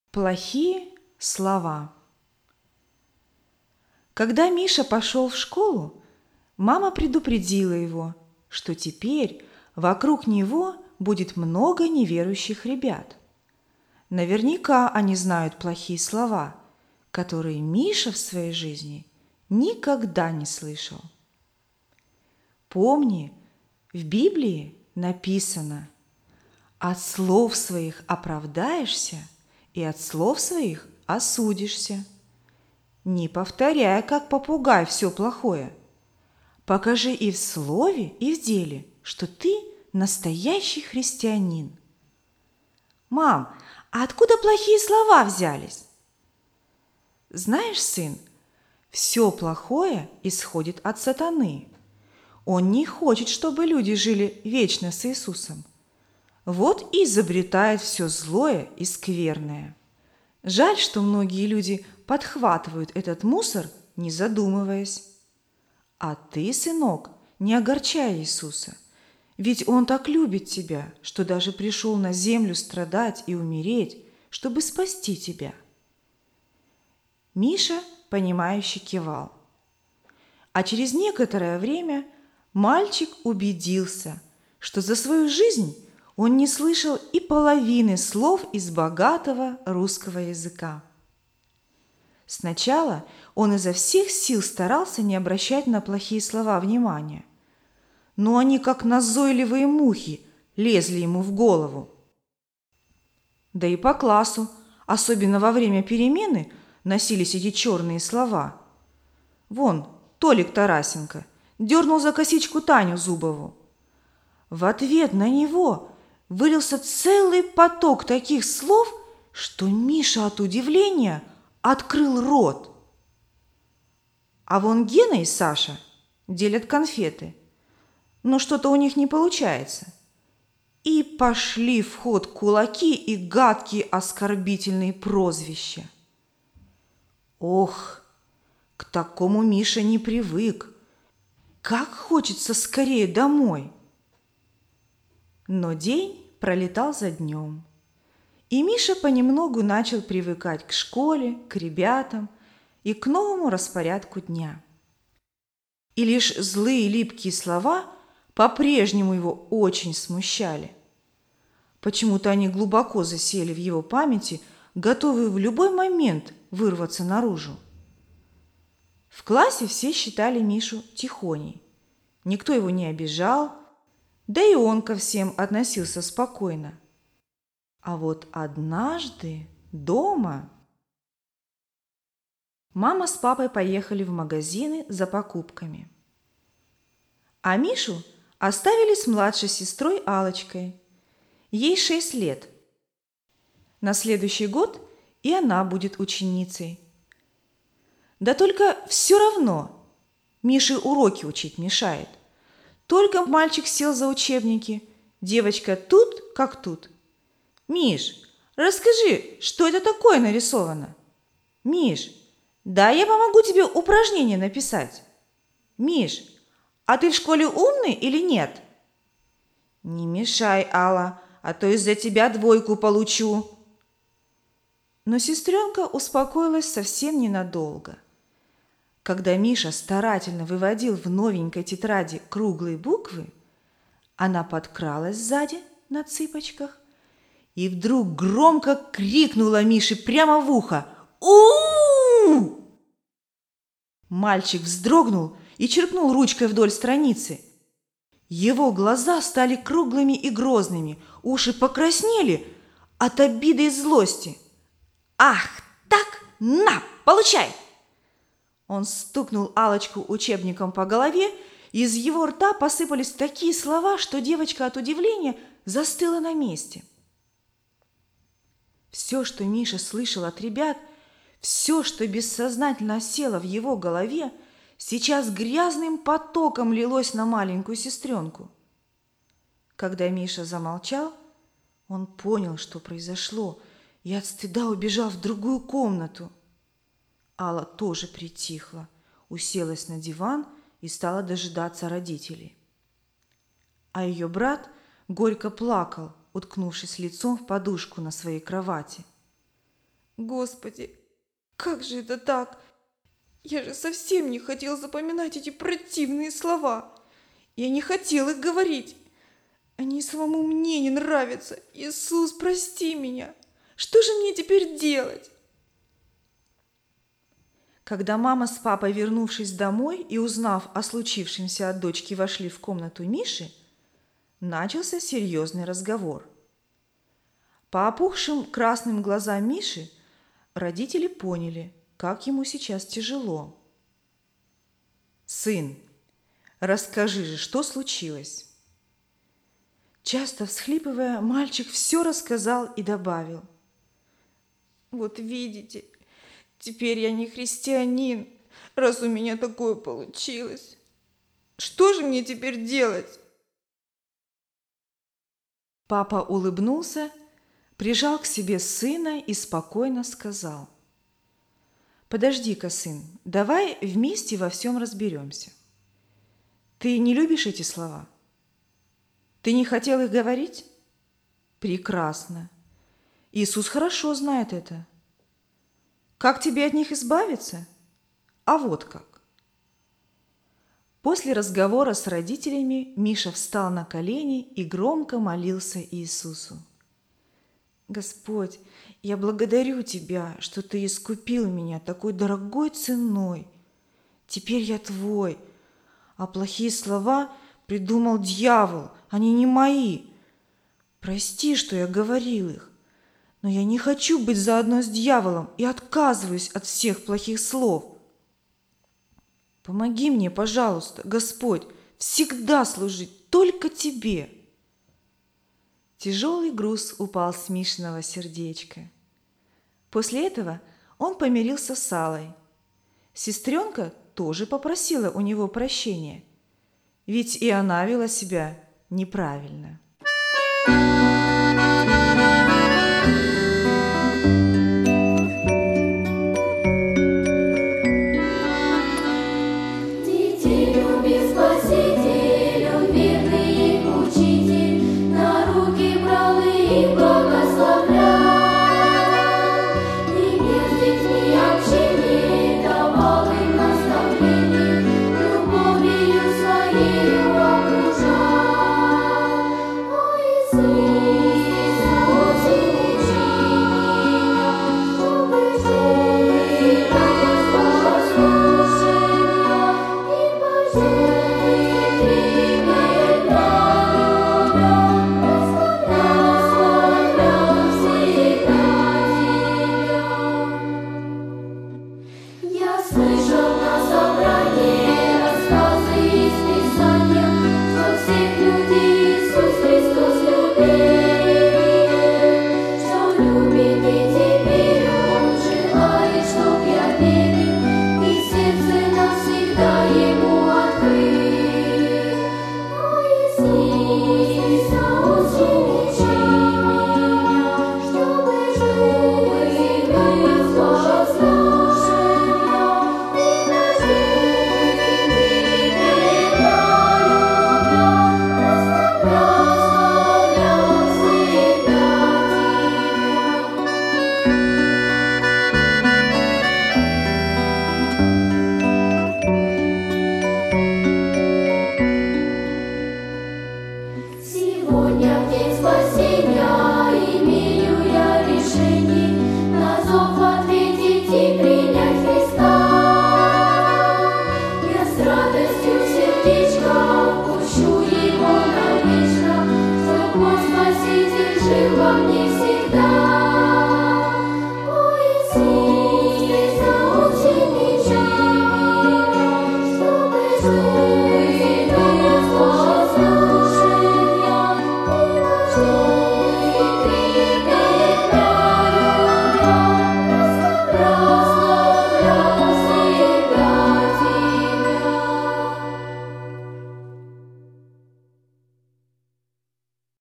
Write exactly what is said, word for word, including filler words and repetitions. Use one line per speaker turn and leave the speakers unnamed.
Плохие слова. Когда Миша пошел в школу, мама предупредила его, что теперь вокруг него будет много неверующих ребят. Наверняка они знают плохие слова, которые Миша в своей жизни никогда не слышал. Помни, в Библии написано: «От слов своих оправдаешься, и от слов своих осудишься». Не повторяй, как попугай, все плохое. Покажи и в слове, и в деле, что ты настоящий христианин. Мам, а откуда плохие слова взялись? Знаешь, сын, все плохое исходит от сатаны. Он не хочет, чтобы люди жили вечно с Иисусом. Вот и изобретает все злое и скверное. Жаль, что многие люди подхватывают этот мусор, не задумываясь. А ты, сынок, не огорчай Иисуса, ведь Он так любит тебя, что даже пришел на землю страдать и умереть, чтобы спасти тебя. Миша, понимающе кивал. А через некоторое время мальчик убедился, что за свою жизнь он не слышал и половины слов из богатого русского языка. Сначала он изо всех сил старался не обращать на плохие слова внимания, но они, как назойливые мухи, лезли ему в голову. Да и по классу, особенно во время перемены, носились эти черные слова. Вон, Толик Тарасенко дернул за косичку Таню Зубову. В ответ на него вылился целый поток таких слов, что Миша от удивления открыл рот. А вон Гена и Саша делят конфеты, но что-то у них не получается. И пошли в ход кулаки и гадкие оскорбительные прозвища. Ох, к такому Миша не привык. Как хочется скорее домой. Но день пролетал за днем, и Миша понемногу начал привыкать к школе, к ребятам и к новому распорядку дня. И лишь злые липкие слова по-прежнему его очень смущали. Почему-то они глубоко засели в его памяти, готовые в любой момент вырваться наружу. В классе все считали Мишу тихоней. Никто его не обижал, да и он ко всем относился спокойно. А вот однажды дома мама с папой поехали в магазины за покупками. А Мишу оставили с младшей сестрой Аллочкой. Ей шесть лет. На следующий год и она будет ученицей. Да только все равно Мише уроки учить мешает. Только мальчик сел за учебники, девочка тут как тут. «Миш, расскажи, что это такое нарисовано?» «Миш, да я помогу тебе упражнение написать». «Миш, а ты в школе умный или нет?» «Не мешай, Алла, а то из-за тебя двойку получу». Но сестренка успокоилась совсем ненадолго. Когда Миша старательно выводил в новенькой тетради круглые буквы, она подкралась сзади на цыпочках и вдруг громко крикнула Мише прямо в ухо: «У-у-у!» Мальчик вздрогнул и черкнул ручкой вдоль страницы. Его глаза стали круглыми и грозными, уши покраснели от обиды и злости. «Ах так, на, получай!» Он стукнул Аллочку учебником по голове, и из его рта посыпались такие слова, что девочка от удивления застыла на месте. Все, что Миша слышал от ребят, все, что бессознательно осело в его голове, сейчас грязным потоком лилось на маленькую сестренку. Когда Миша замолчал, он понял, что произошло, и от стыда убежал в другую комнату. Алла тоже притихла, уселась на диван и стала дожидаться родителей. А ее брат горько плакал, уткнувшись лицом в подушку на своей кровати.
Господи, как же это так? Я же совсем не хотел запоминать эти противные слова. Я не хотел их говорить. Они самому мне не нравятся. Иисус, прости меня. Что же мне теперь делать?
Когда мама с папой, вернувшись домой и узнав о случившемся от дочки, вошли в комнату Миши, начался серьезный разговор. По опухшим красным глазам Миши родители поняли, как ему сейчас тяжело. «Сын, расскажи же, что случилось?» Часто всхлипывая, мальчик все рассказал и добавил:
Вот видите, теперь я не христианин, раз у меня такое получилось. Что же мне теперь делать?
Папа улыбнулся, прижал к себе сына и спокойно сказал: «Подожди-ка, сын, давай вместе во всем разберемся. Ты не любишь эти слова? Ты не хотел их говорить? Прекрасно. Иисус хорошо знает это. Как тебе от них избавиться? А вот как». После разговора с родителями Миша встал на колени и громко молился Иисусу: «Господь, я благодарю Тебя, что Ты искупил меня такой дорогой ценой. Теперь я Твой, а плохие слова придумал дьявол, они не мои. Прости, что я говорил их, но я не хочу быть заодно с дьяволом и отказываюсь от всех плохих слов. Помоги мне, пожалуйста, Господь, всегда служить только Тебе». Тяжелый груз упал с Мишиного сердечка. После этого он помирился с Аллой. Сестренка тоже попросила у него прощения, ведь и она вела себя неправильно.